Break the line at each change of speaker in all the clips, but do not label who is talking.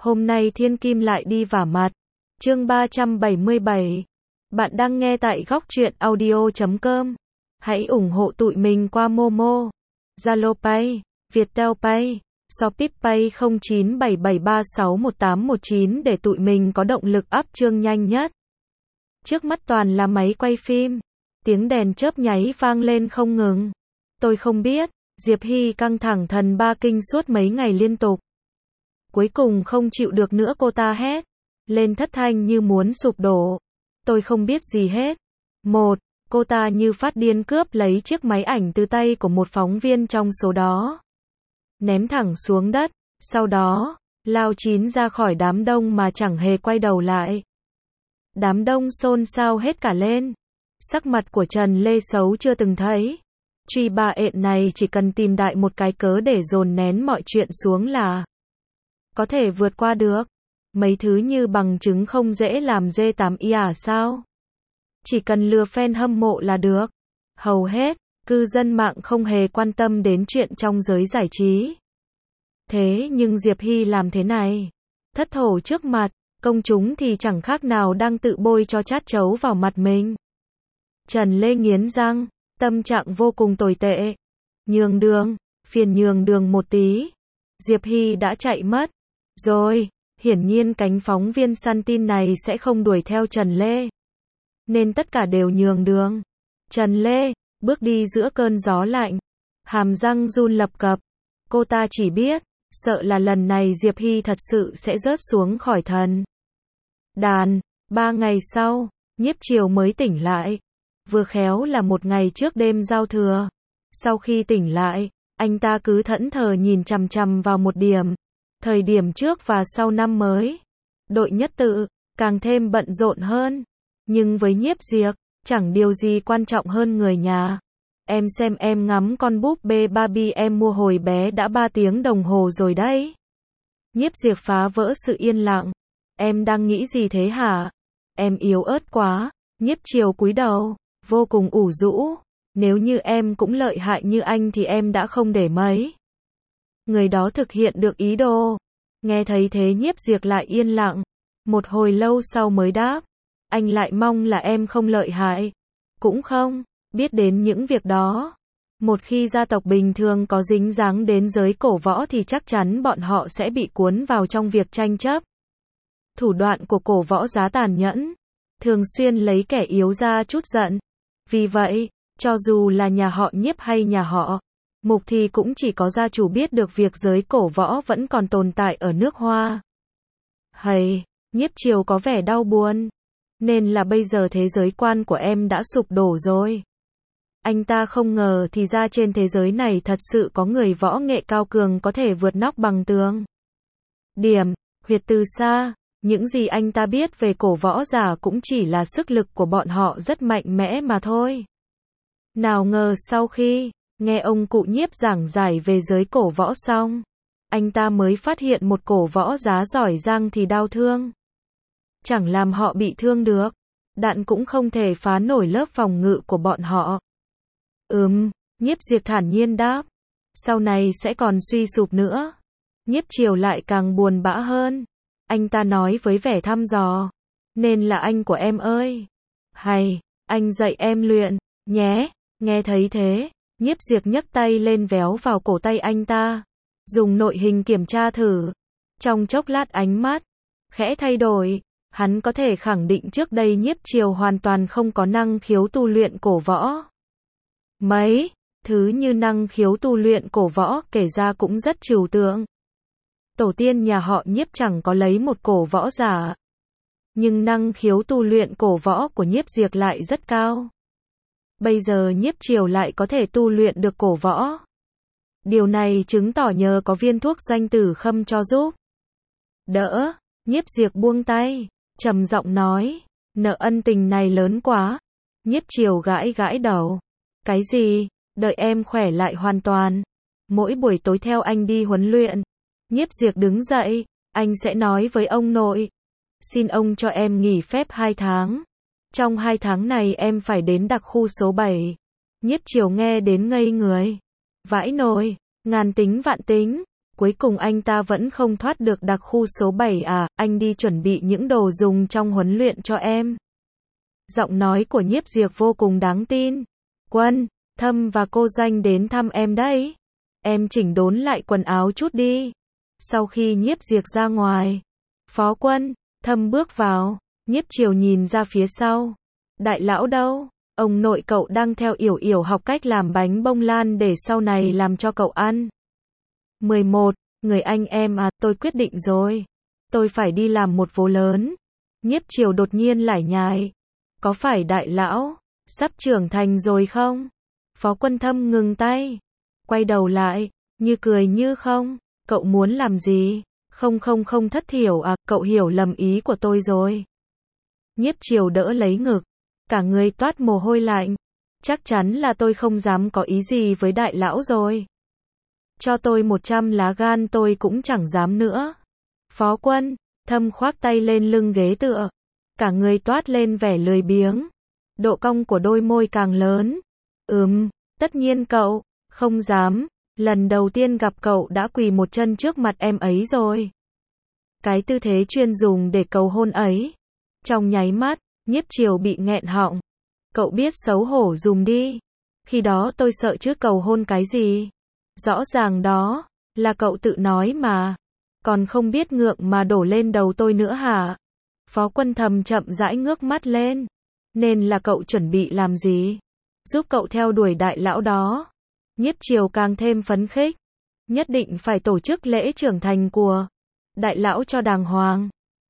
Hôm nay thiên kim lại đi vả mặt. Chương 377. Bạn đang nghe tại góc truyện audio.com. Hãy ủng hộ tụi mình qua Momo, Zalo Pay, Viettel Pay, Shopee Pay 0977361819 để tụi mình có động lực up chương nhanh nhất. Trước mắt toàn là máy quay phim. Tiếng đèn chớp nháy vang lên không ngừng. Tôi không biết, Diệp Hy căng thẳng thần ba kinh suốt mấy ngày liên tục. Cuối cùng không chịu được nữa cô ta hét lên thất thanh như muốn sụp đổ. Tôi không biết gì hết. Cô ta như phát điên cướp lấy chiếc máy ảnh từ tay của một phóng viên trong số đó. Ném thẳng xuống đất, sau đó, lao chín ra khỏi đám đông mà chẳng hề quay đầu lại. Đám đông xôn xao hết cả lên. Sắc mặt của Trần Lê xấu chưa từng thấy. Truy bà ện này chỉ cần tìm đại một cái cớ để dồn nén mọi chuyện xuống là có thể vượt qua được. Mấy thứ như bằng chứng không dễ làm dê tám y à sao? Chỉ cần lừa fan hâm mộ là được. Hầu hết, cư dân mạng không hề quan tâm đến chuyện trong giới giải trí. Thế nhưng Diệp Hy làm thế này, thất thổ trước mặt, công chúng thì chẳng khác nào đang tự bôi cho chát chấu vào mặt mình. Trần Lê nghiến răng, tâm trạng vô cùng tồi tệ. Nhường đường, phiền nhường đường một tí. Diệp Hy đã chạy mất. Rồi, hiển nhiên cánh phóng viên săn tin này sẽ không đuổi theo Trần Lê. Nên tất cả đều nhường đường. Trần Lê, bước đi giữa cơn gió lạnh. Hàm răng run lập cập. Cô ta chỉ biết, sợ là lần này Diệp Hy thật sự sẽ rớt xuống khỏi thần đàn. 3 ngày sau, Nhiếp Triều mới tỉnh lại. Vừa khéo là một ngày trước đêm giao thừa. Sau khi tỉnh lại, anh ta cứ thẫn thờ nhìn chằm chằm vào một điểm. Thời điểm trước và sau năm mới, đội nhất tự càng thêm bận rộn hơn. Nhưng với Nhiếp Diệc, chẳng điều gì quan trọng hơn người nhà. Em xem em ngắm con búp bê Barbie em mua hồi bé đã 3 tiếng đồng hồ rồi đấy. Nhiếp Diệc phá vỡ sự yên lặng. Em đang nghĩ gì thế hả? Em yếu ớt quá. Nhiếp Triều cúi đầu, vô cùng ủ rũ. Nếu như em cũng lợi hại như anh thì em đã không để mấy người đó thực hiện được ý đồ. Nghe thấy thế Nhiếp Diệc lại yên lặng. Một hồi lâu sau mới đáp. Anh lại mong là em không lợi hại. Cũng không biết đến những việc đó. Một khi gia tộc bình thường có dính dáng đến giới cổ võ thì chắc chắn bọn họ sẽ bị cuốn vào trong việc tranh chấp. Thủ đoạn của cổ võ giá tàn nhẫn, thường xuyên lấy kẻ yếu ra trút giận. Vì vậy, cho dù là nhà họ Nhiếp hay nhà họ Mục thì cũng chỉ có gia chủ biết được việc giới cổ võ vẫn còn tồn tại ở nước Hoa. Nhiếp Triều có vẻ đau buồn. Nên là bây giờ thế giới quan của em đã sụp đổ rồi. Anh ta không ngờ thì ra trên thế giới này thật sự có người võ nghệ cao cường có thể vượt nóc bằng tường. Huyệt từ xa, những gì anh ta biết về cổ võ giả cũng chỉ là sức lực của bọn họ rất mạnh mẽ mà thôi. Nào ngờ sau khi nghe ông cụ Nhiếp giảng giải về giới cổ võ xong, anh ta mới phát hiện một cổ võ giá giỏi giang thì đau thương. Chẳng làm họ bị thương được. Đạn cũng không thể phá nổi lớp phòng ngự của bọn họ. Nhiếp Diệc thản nhiên đáp. Sau này sẽ còn suy sụp nữa. Nhiếp Triều lại càng buồn bã hơn. Anh ta nói với vẻ thăm dò. Nên là anh của em ơi. Anh dạy em luyện, nhé. Nghe thấy thế, Nhiếp Diệc nhấc tay lên véo vào cổ tay anh ta. Dùng nội hình kiểm tra thử. Trong chốc lát ánh mắt khẽ thay đổi. Hắn có thể khẳng định trước đây Nhiếp Triều hoàn toàn không có năng khiếu tu luyện cổ võ. Mấy thứ như năng khiếu tu luyện cổ võ kể ra cũng rất trừu tượng. Tổ tiên nhà họ Nhiếp chẳng có lấy một cổ võ giả. Nhưng năng khiếu tu luyện cổ võ của Nhiếp Diệc lại rất cao. Bây giờ Nhiếp Triều lại có thể tu luyện được cổ võ. Điều này chứng tỏ nhờ có viên thuốc doanh tử khâm cho giúp đỡ. Nhiếp Diệc buông tay, trầm giọng nói, nợ ân tình này lớn quá. Nhiếp Triều gãi gãi đầu. Cái gì? Đợi em khỏe lại hoàn toàn. Mỗi buổi tối theo anh đi huấn luyện. Nhiếp Diệc đứng dậy, anh sẽ nói với ông nội. Xin ông cho em nghỉ phép 2 tháng. Trong 2 tháng này em phải đến đặc khu số 7. Nhiếp Triều nghe đến ngây người. Vãi nồi, ngàn tính vạn tính. Cuối cùng anh ta vẫn không thoát được đặc khu số 7 à, anh đi chuẩn bị những đồ dùng trong huấn luyện cho em. Giọng nói của Nhiếp Diệp vô cùng đáng tin. Quân, Thâm và cô Doanh đến thăm em đấy. Em chỉnh đốn lại quần áo chút đi. Sau khi Nhiếp Diệp ra ngoài, Phó Quân, Thâm bước vào. Nhiếp Triều nhìn ra phía sau. Đại lão đâu? Ông nội cậu đang theo Yểu Yểu học cách làm bánh bông lan để sau này làm cho cậu ăn. 11. Người anh em à, tôi quyết định rồi. Tôi phải đi làm một vố lớn. Nhiếp Triều đột nhiên lải nhải. Có phải đại lão sắp trưởng thành rồi không? Phó Quân Thâm ngừng tay. Quay đầu lại, như cười như không. Cậu muốn làm gì? Không thất thiểu à, cậu hiểu lầm ý của tôi rồi. Nhiếp Triều đỡ lấy ngực. Cả người toát mồ hôi lạnh. Chắc chắn là tôi không dám có ý gì với đại lão rồi. Cho tôi 100 lá gan tôi cũng chẳng dám nữa. Phó Quân Thâm khoác tay lên lưng ghế tựa. Cả người toát lên vẻ lười biếng. Độ cong của đôi môi càng lớn. Tất nhiên cậu không dám. Lần đầu tiên gặp cậu đã quỳ một chân trước mặt em ấy rồi. Cái tư thế chuyên dùng để cầu hôn ấy. Trong nháy mắt, Nhiếp Triều bị nghẹn họng. Cậu biết xấu hổ dùm đi. Khi đó tôi sợ chứ cầu hôn cái gì. Rõ ràng đó là cậu tự nói mà. Còn không biết ngượng mà đổ lên đầu tôi nữa hả? Phó Quân Thâm chậm rãi ngước mắt lên. Nên là cậu chuẩn bị làm gì? Giúp cậu theo đuổi đại lão đó. Nhiếp Triều càng thêm phấn khích. Nhất định phải tổ chức lễ trưởng thành của đại lão cho đàng hoàng.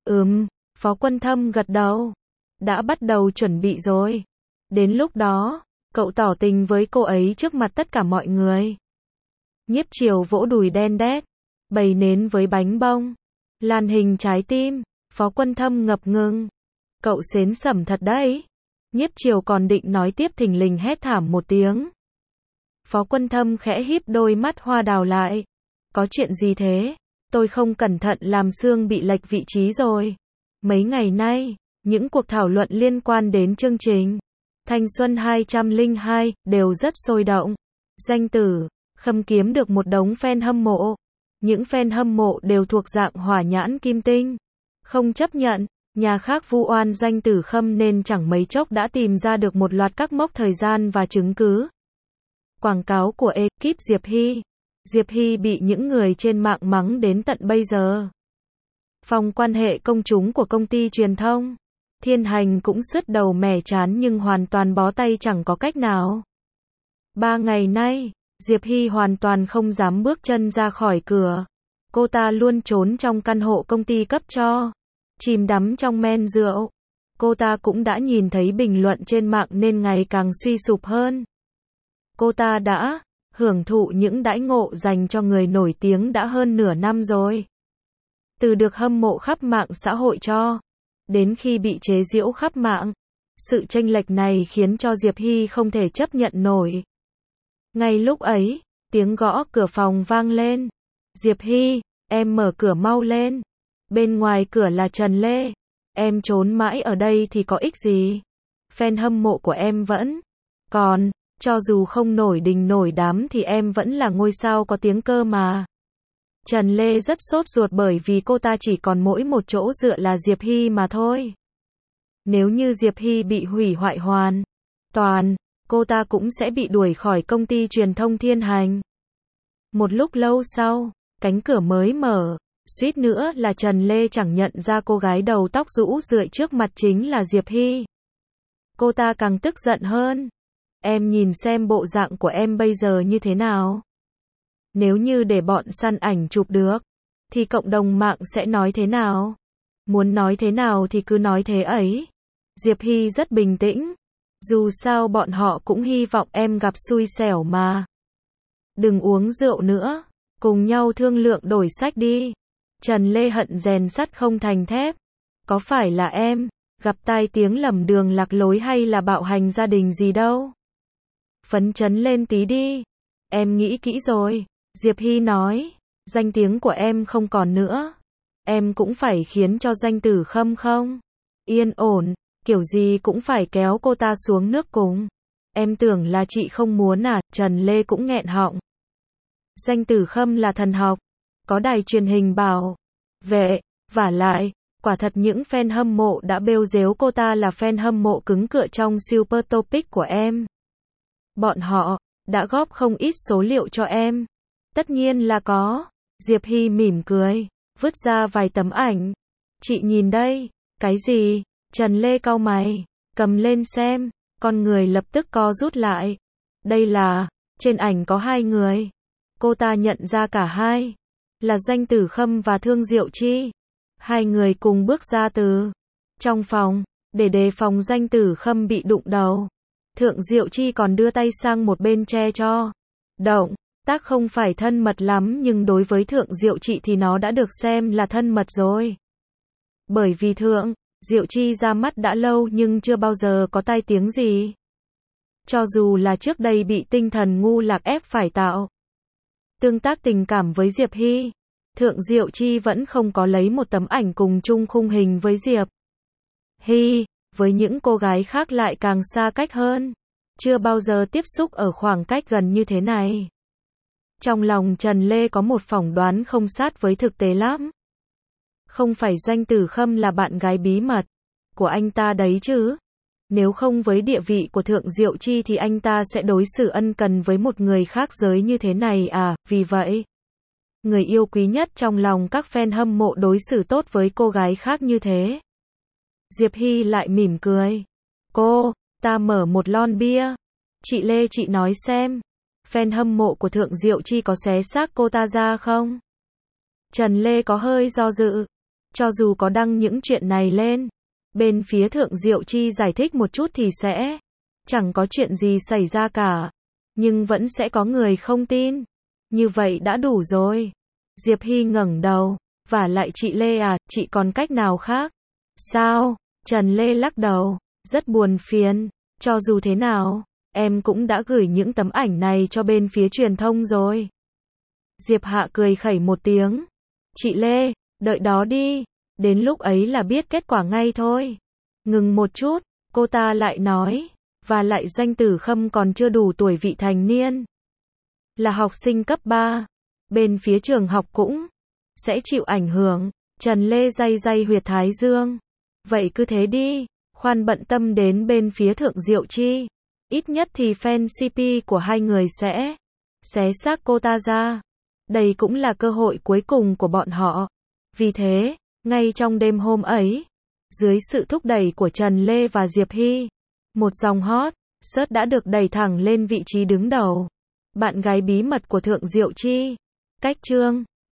Phó Quân Thâm gật đầu. Đã bắt đầu chuẩn bị rồi. Đến lúc đó, cậu tỏ tình với cô ấy trước mặt tất cả mọi người. Nhiếp Triều vỗ đùi đen đét. Bày nến với bánh bông. Lan hình trái tim. Phó Quân Thâm ngập ngừng. Cậu xến sẩm thật đấy. Nhiếp Triều còn định nói tiếp thình lình hét thảm một tiếng. Phó Quân Thâm khẽ híp đôi mắt hoa đào lại. Có chuyện gì thế? Tôi không cẩn thận làm xương bị lệch vị trí rồi. Mấy ngày nay, những cuộc thảo luận liên quan đến chương trình Thanh Xuân 202 đều rất sôi động. Danh Tử Khâm kiếm được một đống fan hâm mộ. Những fan hâm mộ đều thuộc dạng hỏa nhãn kim tinh. Không chấp nhận, nhà khác vu oan Danh Tử Khâm nên chẳng mấy chốc đã tìm ra được một loạt các mốc thời gian và chứng cứ. Quảng cáo của ekip Diệp Hy. Diệp Hy bị những người trên mạng mắng đến tận bây giờ. Phòng quan hệ công chúng của công ty truyền thông Thiên Hành cũng sứt đầu mẻ trán nhưng hoàn toàn bó tay chẳng có cách nào. 3 ngày nay, Diệp Hy hoàn toàn không dám bước chân ra khỏi cửa. Cô ta luôn trốn trong căn hộ công ty cấp cho, chìm đắm trong men rượu. Cô ta cũng đã nhìn thấy bình luận trên mạng nên ngày càng suy sụp hơn. Cô ta đã hưởng thụ những đãi ngộ dành cho người nổi tiếng đã hơn nửa năm rồi. Từ được hâm mộ khắp mạng xã hội cho đến khi bị chế giễu khắp mạng. Sự chênh lệch này khiến cho Diệp Hy không thể chấp nhận nổi. Ngay lúc ấy, tiếng gõ cửa phòng vang lên. Diệp Hy, em mở cửa mau lên. Bên ngoài cửa là Trần Lê. Em trốn mãi ở đây thì có ích gì? Fan hâm mộ của em vẫn còn, cho dù không nổi đình nổi đám thì em vẫn là ngôi sao có tiếng cơ mà. Trần Lê rất sốt ruột bởi vì cô ta chỉ còn mỗi một chỗ dựa là Diệp Hy mà thôi. Nếu như Diệp Hy bị hủy hoại hoàn toàn, cô ta cũng sẽ bị đuổi khỏi công ty truyền thông Thiên Hành. Một lúc lâu sau, cánh cửa mới mở, suýt nữa là Trần Lê chẳng nhận ra cô gái đầu tóc rũ rượi trước mặt chính là Diệp Hy. Cô ta càng tức giận hơn. Em nhìn xem bộ dạng của em bây giờ như thế nào. Nếu như để bọn săn ảnh chụp được, thì cộng đồng mạng sẽ nói thế nào? Muốn nói thế nào thì cứ nói thế ấy. Diệp Hy rất bình tĩnh. Dù sao bọn họ cũng hy vọng em gặp xui xẻo mà. Đừng uống rượu nữa. Cùng nhau thương lượng đổi sách đi. Trần Lê hận rèn sắt không thành thép. Có phải là em gặp tai tiếng lầm đường lạc lối hay là bạo hành gia đình gì đâu? Phấn chấn lên tí đi. Em nghĩ kỹ rồi. Diệp Hy nói. Danh tiếng của em không còn nữa. Em cũng phải khiến cho Danh Tử Khâm không yên ổn. Kiểu gì cũng phải kéo cô ta xuống nước cùng. Em tưởng là chị không muốn à? Trần Lê cũng nghẹn họng. Danh Tử Khâm là thần học. có đài truyền hình bảo vệ, vả lại, quả thật những fan hâm mộ đã bêu dếu cô ta là fan hâm mộ cứng cựa trong Super Topic của em. Bọn họ đã góp không ít số liệu cho em. Tất nhiên là có. Diệp Hy mỉm cười, vứt ra vài tấm ảnh. Chị nhìn đây. Cái gì? Trần Lê cau mày, cầm lên xem, con người lập tức co rút lại. Đây là, trên ảnh có hai người. Cô ta nhận ra cả hai, là Doanh Tử Khâm và Thương Diệu Chi. Hai người cùng bước ra từ trong phòng, để đề phòng Doanh Tử Khâm bị đụng đầu. Thượng Diệu Chi còn đưa tay sang một bên che cho. Động tác không phải thân mật lắm nhưng đối với Thượng Diệu Chi thì nó đã được xem là thân mật rồi. Bởi vì Thượng Diệu Chi ra mắt đã lâu nhưng chưa bao giờ có tai tiếng gì. Cho dù là trước đây bị tinh thần ngu lạc ép phải tạo tương tác tình cảm với Diệp Hy, Thượng Diệu Chi vẫn không có lấy một tấm ảnh cùng chung khung hình với Diệp Hy. Với những cô gái khác lại càng xa cách hơn. Chưa bao giờ tiếp xúc ở khoảng cách gần như thế này. Trong lòng Trần Lê có một phỏng đoán không sát với thực tế lắm. Không phải Doanh Tử Khâm là bạn gái bí mật của anh ta đấy chứ. Nếu không với địa vị của Thượng Diệu Chi thì anh ta sẽ đối xử ân cần với một người khác giới như thế này à, vì vậy, người yêu quý nhất trong lòng các fan hâm mộ đối xử tốt với cô gái khác như thế. Diệp Hy lại mỉm cười. Ta mở một lon bia. Chị Lê chị nói xem, fan hâm mộ của Thượng Diệu Chi có xé xác cô ta ra không? Trần Lê có hơi do dự. Cho dù có đăng những chuyện này lên, bên phía Thượng Diệu Chi giải thích một chút thì sẽ chẳng có chuyện gì xảy ra cả. Nhưng vẫn sẽ có người không tin. Như vậy đã đủ rồi. Diệp Hy ngẩng đầu. Vả lại chị Lê à, chị còn cách nào khác? Sao? Trần Lê lắc đầu. Rất buồn phiền. Cho dù thế nào, em cũng đã gửi những tấm ảnh này cho bên phía truyền thông rồi. Diệp Hạ cười khẩy một tiếng. Chị Lê, đợi đó đi. Đến lúc ấy là biết kết quả ngay thôi. Ngừng một chút, cô ta lại nói. Và lại Doanh Tử Khâm còn chưa đủ tuổi vị thành niên. Là học sinh cấp 3. Bên phía trường học cũng sẽ chịu ảnh hưởng. Trần Lê day day huyệt thái dương. Vậy cứ thế đi. Khoan bận tâm đến bên phía Thượng Diệu Chi. Ít nhất thì fan CP của hai người sẽ xé xác cô ta ra. Đây cũng là cơ hội cuối cùng của bọn họ. Vì thế, ngay trong đêm hôm ấy, dưới sự thúc đẩy của Trần Lê và Diệp Hy, một dòng hot search đã được đẩy thẳng lên vị trí đứng đầu. Bạn gái bí mật của Thượng Diệu Chi. Cách chương